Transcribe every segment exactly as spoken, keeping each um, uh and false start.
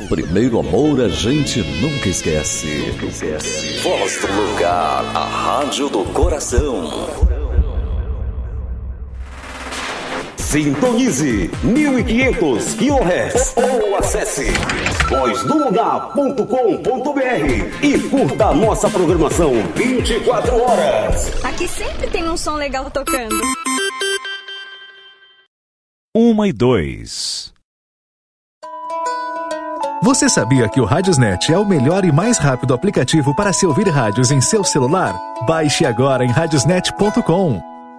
primeiro amor a gente nunca esquece. Nunca esquece. Voz do Lugar, a rádio do coração. Sintonize mil e quinhentos quilohertz ou acesse voz do lugar ponto com ponto br e curta a nossa programação vinte e quatro horas. Aqui sempre tem um som legal tocando. Uma e dois. Você sabia que o Radiosnet é o melhor e mais rápido aplicativo para se ouvir rádios em seu celular? Baixe agora em radiosnet ponto com.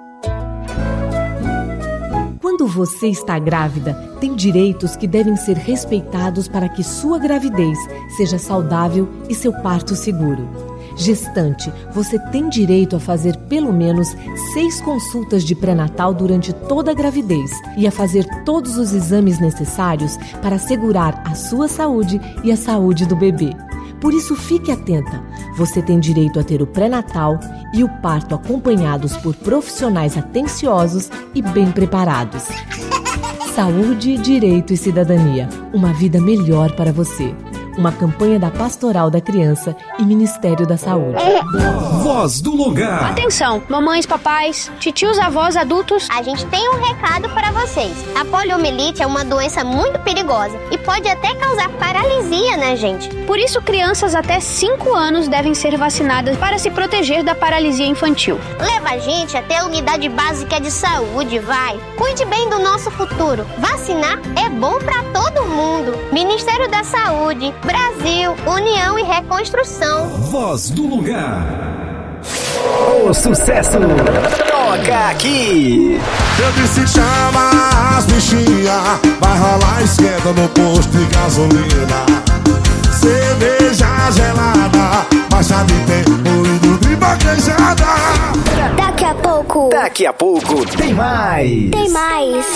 Quando você está grávida, tem direitos que devem ser respeitados para que sua gravidez seja saudável e seu parto seguro. Gestante, você tem direito a fazer pelo menos seis consultas de pré-natal durante toda a gravidez e a fazer todos os exames necessários para assegurar a sua saúde e a saúde do bebê. Por isso, fique atenta. Você tem direito a ter o pré-natal e o parto acompanhados por profissionais atenciosos e bem preparados. Saúde, direito e cidadania. Uma vida melhor para você. Uma campanha da Pastoral da Criança e Ministério da Saúde. Voz do Lugar. Atenção, mamães, papais, titios, avós, adultos. A gente tem um recado para vocês. A poliomielite é uma doença muito perigosa e pode até causar paralisia na gente. Por isso, crianças até cinco anos devem ser vacinadas para se proteger da paralisia infantil. Leva a gente até a unidade básica de saúde, vai. Cuide bem do nosso futuro. Vacinar é bom para todo mundo. Ministério da Saúde, Brasil, União e Reconstrução. Voz do Lugar. O sucesso toca aqui. Eu disse chama as bichinhas, vai rolar esquenta no posto de gasolina. Cerveja gelada, baixa de tempo e do de vaquejada. Daqui a pouco. Daqui a pouco tem mais. Tem mais.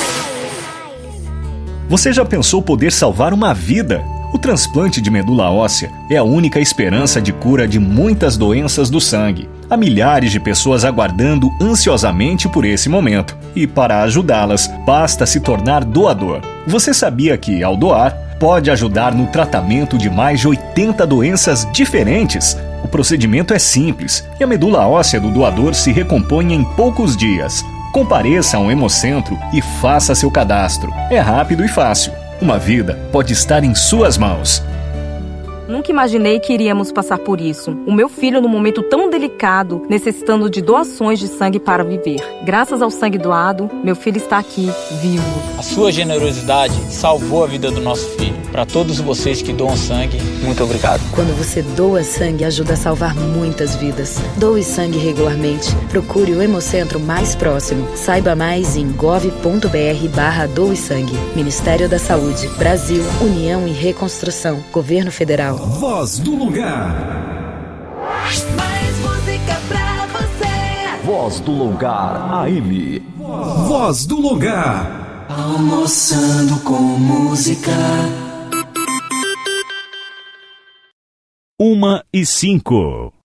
Você já pensou poder salvar uma vida? O transplante de medula óssea é a única esperança de cura de muitas doenças do sangue. Há milhares de pessoas aguardando ansiosamente por esse momento. E para ajudá-las, basta se tornar doador. Você sabia que, ao doar, pode ajudar no tratamento de mais de oitenta doenças diferentes? O procedimento é simples e a medula óssea do doador se recompõe em poucos dias. Compareça a um hemocentro e faça seu cadastro. É rápido e fácil. Uma vida pode estar em suas mãos. Nunca imaginei que iríamos passar por isso. O meu filho, num momento tão delicado, necessitando de doações de sangue para viver. Graças ao sangue doado, meu filho está aqui, vivo. A sua generosidade salvou a vida do nosso filho. Para todos vocês que doam sangue, muito obrigado. Quando você doa sangue, ajuda a salvar muitas vidas. Doe sangue regularmente. Procure o hemocentro mais próximo. Saiba mais em gov ponto br barra doe sangue. Ministério da Saúde, Brasil, União e Reconstrução, Governo Federal. Voz do Lugar. Mais música pra você. Voz do Lugar A M. Voz do Lugar. Almoçando com música. Uma e cinco.